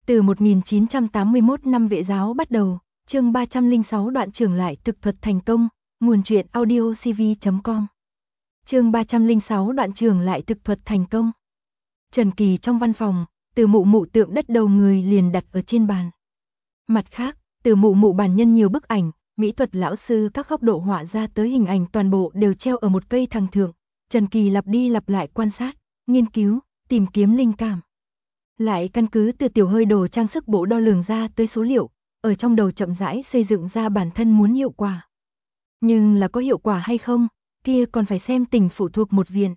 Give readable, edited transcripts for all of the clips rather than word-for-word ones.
Từ 1981 năm Vệ giáo bắt đầu, chương 306 đoạn trưởng lại thực thuật thành công, nguồn truyện audio cv.com. Chương 306 đoạn trưởng lại thực thuật thành công. Trần Kỳ trong văn phòng, Từ Mụ Mụ tượng đất đầu người liền đặt ở trên bàn. Mặt khác, Từ Mụ Mụ bản nhân nhiều bức ảnh, mỹ thuật lão sư các góc độ họa ra tới hình ảnh toàn bộ đều treo ở một cây thằng thượng. Trần Kỳ lặp đi lặp lại quan sát, nghiên cứu, tìm kiếm linh cảm. Lại căn cứ từ tiểu hơi đồ trang sức bộ đo lường ra tới số liệu, ở trong đầu chậm rãi xây dựng ra bản thân muốn hiệu quả. Nhưng là có hiệu quả hay không, kia còn phải xem tình phụ thuộc một viện.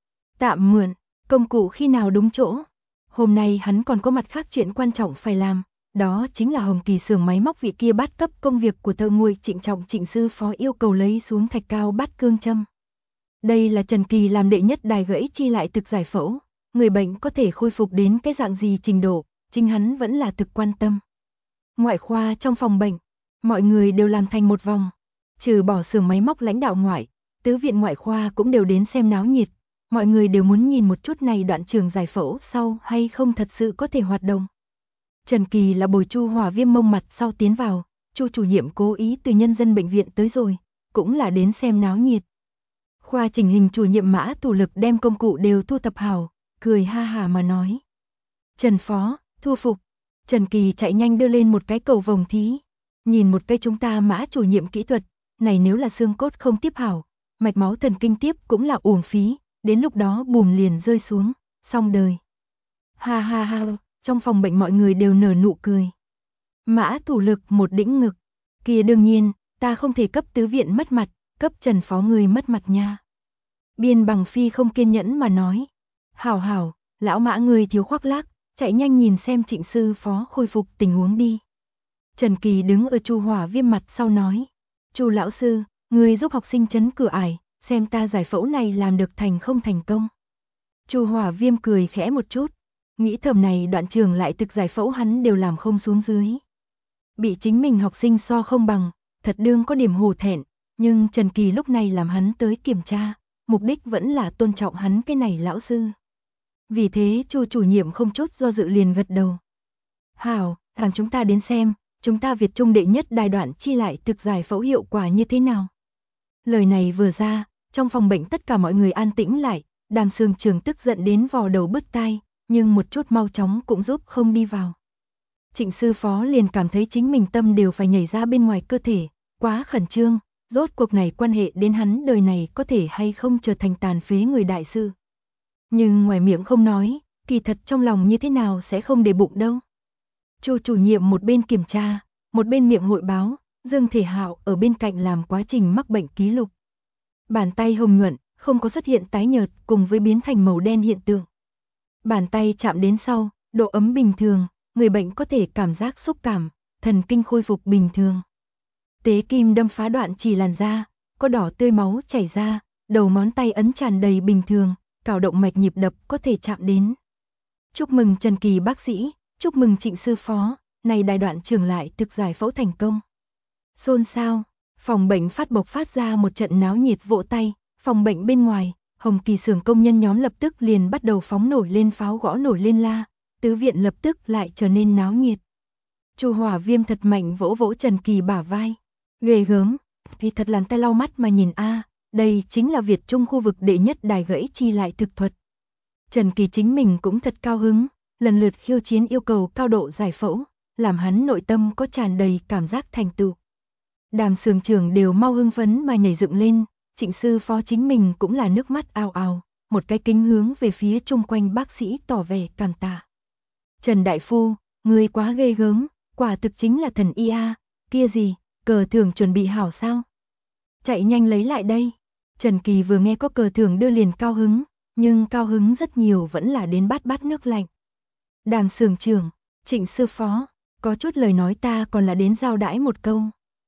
Tạm mượn, công cụ khi nào đúng chỗ. Hôm nay hắn còn có mặt khác chuyện quan trọng phải làm, đó chính là Hồng Kỳ xưởng máy móc vị kia bắt cấp công việc của thợ nguội Trịnh Trọng Trịnh sư phó yêu cầu lấy xuống thạch cao bát cương châm. Đây là Trần Kỳ làm đệ nhất đài gãy chi lại thực giải phẫu. Người bệnh có thể khôi phục đến cái dạng gì trình độ, chính hắn vẫn là thực quan tâm. Ngoại khoa trong phòng bệnh, mọi người đều làm thành một vòng, trừ bỏ xưởng máy móc lãnh đạo ngoại, tứ viện ngoại khoa cũng đều đến xem náo nhiệt, mọi người đều muốn nhìn một chút này đoạn trường giải phẫu sau hay không thật sự có thể hoạt động. Trần Kỳ là bồi Chu Hỏa Viêm mông mặt sau tiến vào, Chu chủ nhiệm cố ý từ nhân dân bệnh viện tới rồi, cũng là đến xem náo nhiệt. Khoa chỉnh hình chủ nhiệm Mã Thủ Lực đem công cụ đều thu thập hảo, cười ha hà mà nói. Trần phó, thu phục. Trần Kỳ chạy nhanh đưa lên một cái cầu vồng thí. Nhìn một cây chúng ta Mã chủ nhiệm kỹ thuật, này nếu là xương cốt không tiếp hảo, mạch máu thần kinh tiếp cũng là uổng phí, đến lúc đó bùm liền rơi xuống, xong đời. Ha ha ha, trong phòng bệnh mọi người đều nở nụ cười. Mã Thủ Lực một đĩnh ngực, kia đương nhiên, ta không thể cấp tứ viện mất mặt, cấp Trần phó người mất mặt nha. Biên Bằng Phi không kiên nhẫn mà nói. Hảo hảo, lão Mã người thiếu khoác lác, chạy nhanh nhìn xem Trịnh sư phó khôi phục tình huống đi. Trần Kỳ đứng ở Chu Hỏa Viêm mặt sau nói. Chu lão sư, người giúp học sinh chấn cửa ải, xem ta giải phẫu này làm được thành không thành công. Chu Hỏa Viêm cười khẽ một chút, nghĩ thầm này đoạn trường lại thực giải phẫu hắn đều làm không xuống dưới. Bị chính mình học sinh so không bằng, thật đương có điểm hổ thẹn, nhưng Trần Kỳ lúc này làm hắn tới kiểm tra, mục đích vẫn là tôn trọng hắn cái này lão sư. Vì thế Chu chủ nhiệm không chút do dự liền gật đầu. Hảo, làm chúng ta đến xem, chúng ta Việt Trung đệ nhất đài đoạn chi lại thực giải phẫu hiệu quả như thế nào. Lời này vừa ra, trong phòng bệnh tất cả mọi người an tĩnh lại, Đàm Sương Trường tức giận đến vò đầu bứt tai, nhưng một chút mau chóng cũng giúp không đi vào. Trịnh sư phó liền cảm thấy chính mình tâm đều phải nhảy ra bên ngoài cơ thể, quá khẩn trương, rốt cuộc này quan hệ đến hắn đời này có thể hay không trở thành tàn phế người đại sư. Nhưng ngoài miệng không nói, kỳ thật trong lòng như thế nào sẽ không để bụng đâu. Chu chủ nhiệm một bên kiểm tra, một bên miệng hội báo, Dương Thể Hạo ở bên cạnh làm quá trình mắc bệnh ký lục. Bàn tay hồng nhuận, không có xuất hiện tái nhợt cùng với biến thành màu đen hiện tượng. Bàn tay chạm đến sau, độ ấm bình thường, người bệnh có thể cảm giác xúc cảm, thần kinh khôi phục bình thường. Tế kim đâm phá đoạn chỉ làn da, có đỏ tươi máu chảy ra, đầu ngón tay ấn tràn đầy bình thường, cào động mạch nhịp đập có thể chạm đến. Chúc mừng Trần Kỳ bác sĩ, chúc mừng Trịnh sư phó, này đài đoạn trường lại thực giải phẫu thành công. Xôn xao, phòng bệnh bộc phát ra một trận náo nhiệt vỗ tay, phòng bệnh bên ngoài, Hồng Kỳ xưởng công nhân nhóm lập tức liền bắt đầu phóng nổi lên pháo gõ nổi lên la, tứ viện lập tức lại trở nên náo nhiệt. Chu Hỏa Viêm thật mạnh vỗ vỗ Trần Kỳ bả vai, ghê gớm, vì thật làm tay lau mắt mà nhìn a, đây chính là Việt Trung khu vực đệ nhất đài gãy chi lại thực thuật. Trần Kỳ chính mình cũng thật cao hứng, lần lượt khiêu chiến yêu cầu cao độ giải phẫu, làm hắn nội tâm có tràn đầy cảm giác thành tựu. Đàm Sương Trường đều mau hưng phấn mà nhảy dựng lên, Trịnh sư phó chính mình cũng là nước mắt ào ào, một cái kính hướng về phía chung quanh bác sĩ tỏ vẻ cảm tạ. Trần đại phu, ngươi quá ghê gớm, quả thực chính là thần y a, kia gì, cờ thưởng chuẩn bị hảo sao? Chạy nhanh lấy lại đây. Trần Kỳ vừa nghe có cờ thưởng đưa liền cao hứng, nhưng cao hứng rất nhiều vẫn là đến bát bát nước lạnh. Đàm Sương Trường, Trịnh sư phó, có chút lời nói ta còn là đến giao đãi một câu.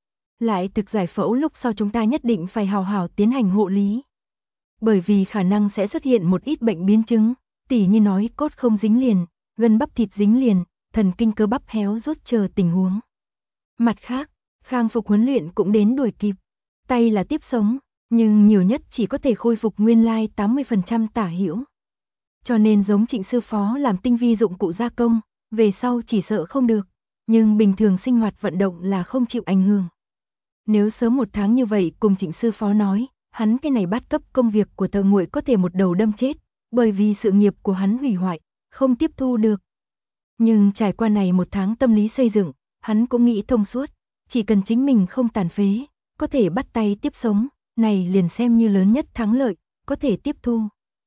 Lại thực giải phẫu lúc sau chúng ta nhất định phải hào hảo tiến hành hộ lý. Bởi vì khả năng sẽ xuất hiện một ít bệnh biến chứng, tỉ như nói cốt không dính liền, gân bắp thịt dính liền, thần kinh cơ bắp héo rút chờ tình huống. Mặt khác, khang phục huấn luyện cũng đến đuổi kịp. Tay là tiếp sống, nhưng nhiều nhất chỉ có thể khôi phục nguyên lai 80% tả hữu. Cho nên giống Trịnh sư phó làm tinh vi dụng cụ gia công, về sau chỉ sợ không được, nhưng bình thường sinh hoạt vận động là không chịu ảnh hưởng. Nếu sớm một tháng như vậy cùng Trịnh sư phó nói, hắn cái này bắt cấp công việc của tờ nguội có thể một đầu đâm chết, bởi vì sự nghiệp của hắn hủy hoại, không tiếp thu được. Nhưng trải qua này một tháng tâm lý xây dựng, hắn cũng nghĩ thông suốt, chỉ cần chính mình không tàn phế, có thể bắt tay tiếp sống, này liền xem như lớn nhất thắng lợi, có thể tiếp thu.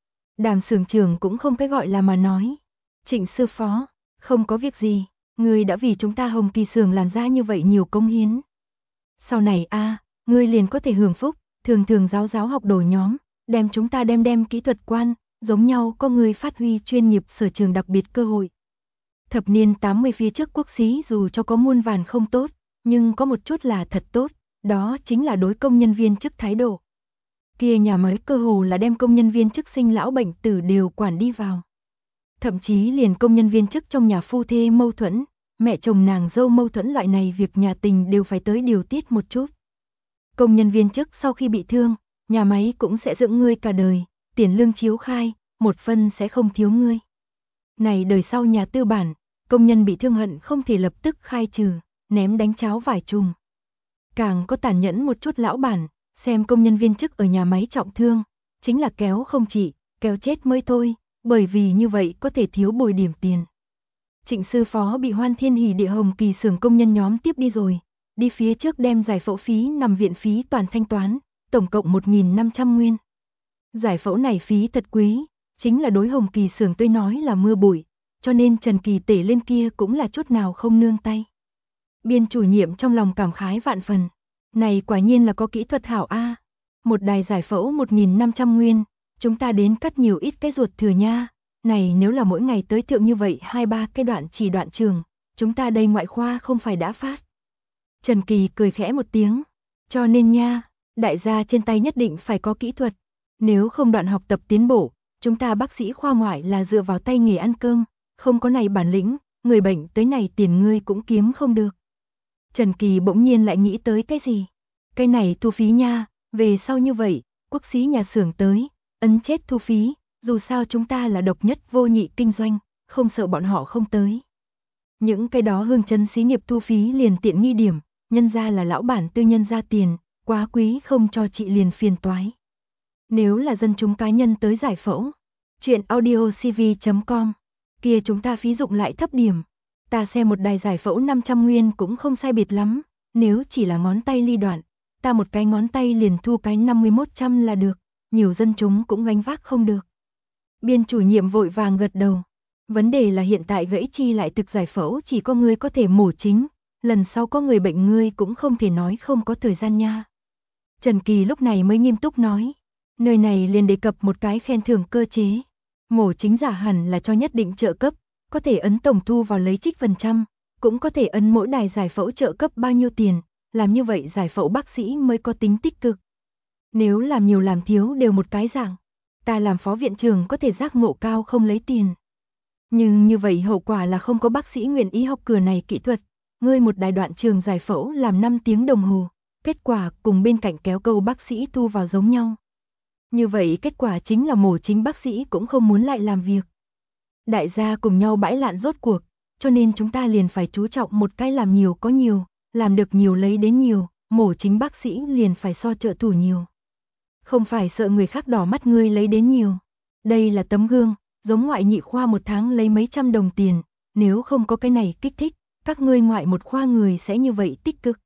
Đàm xưởng trưởng cũng không cái gọi là mà nói. Trịnh sư phó, không có việc gì, ngươi đã vì chúng ta Hồng Kỳ xưởng làm ra như vậy nhiều công hiến. Sau này ngươi liền có thể hưởng phúc, thường giáo học đồ nhóm, đem chúng ta đem kỹ thuật quan, giống nhau có người phát huy chuyên nghiệp sở trường đặc biệt cơ hội. Thập niên 80 phía trước quốc xí dù cho có muôn vàn không tốt, nhưng có một chút là thật tốt, đó chính là đối công nhân viên chức thái độ. Kia nhà máy cơ hồ là đem công nhân viên chức sinh lão bệnh tử đều quản đi vào. Thậm chí liền công nhân viên chức trong nhà phu thê mâu thuẫn, mẹ chồng nàng dâu mâu thuẫn loại này việc nhà tình đều phải tới điều tiết một chút. Công nhân viên chức sau khi bị thương, nhà máy cũng sẽ dưỡng ngươi cả đời, tiền lương chiếu khai, một phân sẽ không thiếu ngươi. Này đời sau nhà tư bản, công nhân bị thương hận không thể lập tức khai trừ, ném đánh cháo vải chùm. Càng có tàn nhẫn một chút lão bản, xem công nhân viên chức ở nhà máy trọng thương, chính là kéo không chỉ, kéo chết mới thôi, bởi vì như vậy có thể thiếu bồi điểm tiền. Trịnh sư phó bị Hoan Thiên Hỷ Địa Hồng Kỳ xưởng công nhân nhóm tiếp đi rồi, đi phía trước đem giải phẫu phí nằm viện phí toàn thanh toán, tổng cộng 1.500 nguyên. Giải phẫu này phí thật quý, chính là đối Hồng Kỳ xưởng tôi nói là mưa bụi, cho nên Trần Kỳ tể lên kia cũng là chút nào không nương tay. Biên chủ nhiệm trong lòng cảm khái vạn phần, này quả nhiên là có kỹ thuật hảo a. Một đài giải phẫu 1.500 nguyên, chúng ta đến cắt nhiều ít cái ruột thừa nha. Này nếu là mỗi ngày tới thượng như vậy 2-3 cái đoạn trường, chúng ta đây ngoại khoa không phải đã phát. Trần Kỳ cười khẽ một tiếng, cho nên nha, đại gia trên tay nhất định phải có kỹ thuật. Nếu không đoạn học tập tiến bộ, chúng ta bác sĩ khoa ngoại là dựa vào tay nghề ăn cơm, không có này bản lĩnh, người bệnh tới này tiền ngươi cũng kiếm không được. Trần Kỳ bỗng nhiên lại nghĩ tới cái gì? Cái này thu phí nha, về sau như vậy, quốc xí nhà xưởng tới, ấn chết thu phí, dù sao chúng ta là độc nhất vô nhị kinh doanh, không sợ bọn họ không tới. Những cái đó hương chân xí nghiệp thu phí liền tiện nghi điểm, nhân ra là lão bản tư nhân ra tiền, quá quý không cho chị liền phiền toái. Nếu là dân chúng cá nhân tới giải phẫu, chuyện audiocv.com, kia chúng ta phí dụng lại thấp điểm. Ta xem một đài giải phẫu 500 nguyên cũng không sai biệt lắm, nếu chỉ là ngón tay ly đoạn, ta một cái ngón tay liền thu cái 5100 là được, nhiều dân chúng cũng gánh vác không được. Biên chủ nhiệm vội vàng gật đầu. Vấn đề là hiện tại gãy chi lại thực giải phẫu chỉ có người có thể mổ chính, lần sau có người bệnh ngươi cũng không thể nói không có thời gian nha. Trần Kỳ lúc này mới nghiêm túc nói, nơi này liền đề cập một cái khen thưởng cơ chế. Mổ chính giả hẳn là cho nhất định trợ cấp, có thể ấn tổng thu vào lấy trích phần trăm, cũng có thể ấn mỗi đài giải phẫu trợ cấp bao nhiêu tiền, làm như vậy giải phẫu bác sĩ mới có tính tích cực. Nếu làm nhiều làm thiếu đều một cái dạng, ta làm phó viện trưởng có thể giác ngộ cao không lấy tiền. Nhưng như vậy hậu quả là không có bác sĩ nguyện ý học cửa này kỹ thuật, ngươi một đài đoạn trường giải phẫu làm 5 tiếng đồng hồ, kết quả cùng bên cạnh kéo câu bác sĩ thu vào giống nhau. Như vậy kết quả chính là mổ chính bác sĩ cũng không muốn lại làm việc. Đại gia cùng nhau bãi lạn rốt cuộc, cho nên chúng ta liền phải chú trọng một cái làm nhiều có nhiều, làm được nhiều lấy đến nhiều, mổ chính bác sĩ liền phải so trợ thủ nhiều. Không phải sợ người khác đỏ mắt ngươi lấy đến nhiều. Đây là tấm gương, giống ngoại nhị khoa một tháng lấy mấy trăm đồng tiền, nếu không có cái này kích thích, các ngươi ngoại một khoa người sẽ như vậy tích cực.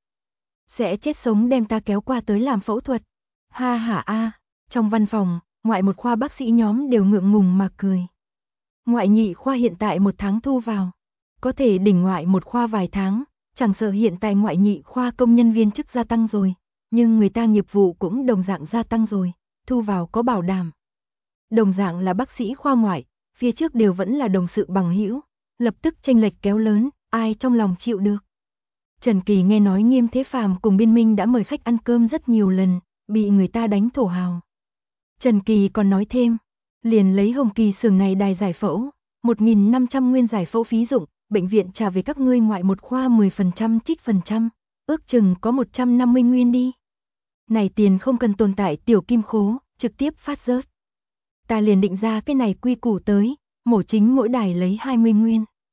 Sẽ chết sống đem ta kéo qua tới làm phẫu thuật. Ha ha. Trong văn phòng, ngoại một khoa bác sĩ nhóm đều ngượng ngùng mà cười. Ngoại nhị khoa hiện tại một tháng thu vào, có thể đỉnh ngoại một khoa vài tháng, chẳng sợ hiện tại ngoại nhị khoa công nhân viên chức gia tăng rồi, nhưng người ta nghiệp vụ cũng đồng dạng gia tăng rồi, thu vào có bảo đảm. Đồng dạng là bác sĩ khoa ngoại, phía trước đều vẫn là đồng sự bằng hữu, lập tức chênh lệch kéo lớn, ai trong lòng chịu được. Trần Kỳ nghe nói Nghiêm Thế Phàm cùng Biên Minh đã mời khách ăn cơm rất nhiều lần, bị người ta đánh thổ hào. Trần Kỳ còn nói thêm, liền lấy Hồng Kỳ xưởng này đài giải phẫu, 1.500 nguyên giải phẫu phí dụng, bệnh viện trả về các ngươi ngoại một khoa 10% trích phần trăm, ước chừng có 150 nguyên đi. Này tiền không cần tồn tại tiểu kim khố, trực tiếp phát rớt. Ta liền định ra cái này quy củ tới, mổ chính mỗi đài lấy 20 nguyên.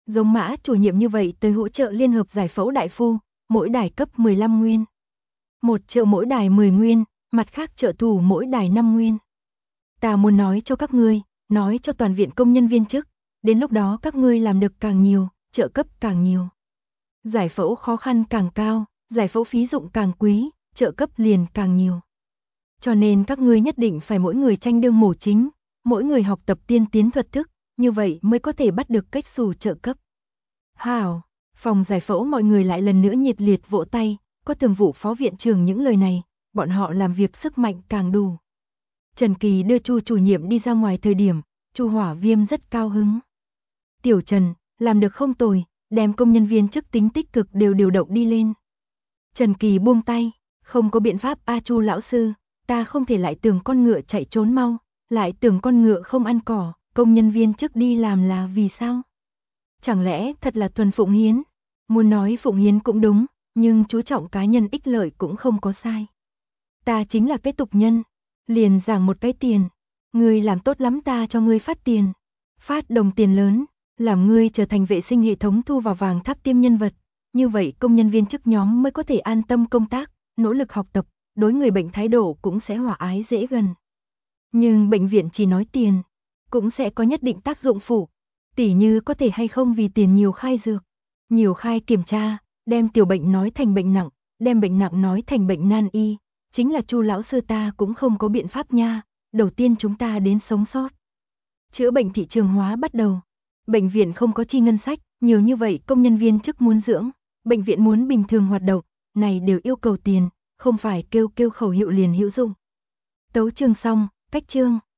Giống Mã chủ nhiệm như vậy tới hỗ trợ liên hợp giải phẫu đại phu, mỗi đài cấp 15 nguyên. Một trợ mỗi đài 10 nguyên, mặt khác trợ thủ mỗi đài 5 nguyên. Ta muốn nói cho các ngươi, nói cho toàn viện công nhân viên chức, đến lúc đó các ngươi làm được càng nhiều, trợ cấp càng nhiều. Giải phẫu khó khăn càng cao, giải phẫu phí dụng càng quý, trợ cấp liền càng nhiều. Cho nên các ngươi nhất định phải mỗi người tranh đương mổ chính, mỗi người học tập tiên tiến thuật thức, như vậy mới có thể bắt được cách xù trợ cấp. Hảo, phòng giải phẫu mọi người lại lần nữa nhiệt liệt vỗ tay, có thường vụ phó viện trưởng những lời này, bọn họ làm việc sức mạnh càng đủ. Trần Kỳ đưa Chu chủ nhiệm đi ra ngoài thời điểm, Chu Hỏa Viêm rất cao hứng. Tiểu Trần, làm được không tồi, đem công nhân viên chức tính tích cực đều điều động đi lên. Trần Kỳ buông tay, không có biện pháp a Chu lão sư, ta không thể lại tưởng con ngựa chạy trốn mau, lại tưởng con ngựa không ăn cỏ, công nhân viên chức đi làm là vì sao? Chẳng lẽ thật là thuần phụng hiến? Muốn nói phụng hiến cũng đúng, nhưng chú trọng cá nhân ích lợi cũng không có sai. Ta chính là cái tục nhân, liền giảng một cái tiền, ngươi làm tốt lắm ta cho ngươi phát tiền. Phát đồng tiền lớn, làm ngươi trở thành vệ sinh hệ thống thu vào vàng tháp tiêm nhân vật, như vậy công nhân viên chức nhóm mới có thể an tâm công tác, nỗ lực học tập, đối người bệnh thái độ cũng sẽ hòa ái dễ gần. Nhưng bệnh viện chỉ nói tiền, cũng sẽ có nhất định tác dụng phụ, tỉ như có thể hay không vì tiền nhiều khai dược, nhiều khai kiểm tra, đem tiểu bệnh nói thành bệnh nặng, đem bệnh nặng nói thành bệnh nan y, chính là Chu lão sư ta cũng không có biện pháp nha, đầu tiên chúng ta đến sống sót. Chữa bệnh thị trường hóa bắt đầu. Bệnh viện không có chi ngân sách, nhiều như vậy công nhân viên chức muốn dưỡng, bệnh viện muốn bình thường hoạt động, này đều yêu cầu tiền, không phải kêu kêu khẩu hiệu liền hữu dụng. Tấu chương xong, cách chương.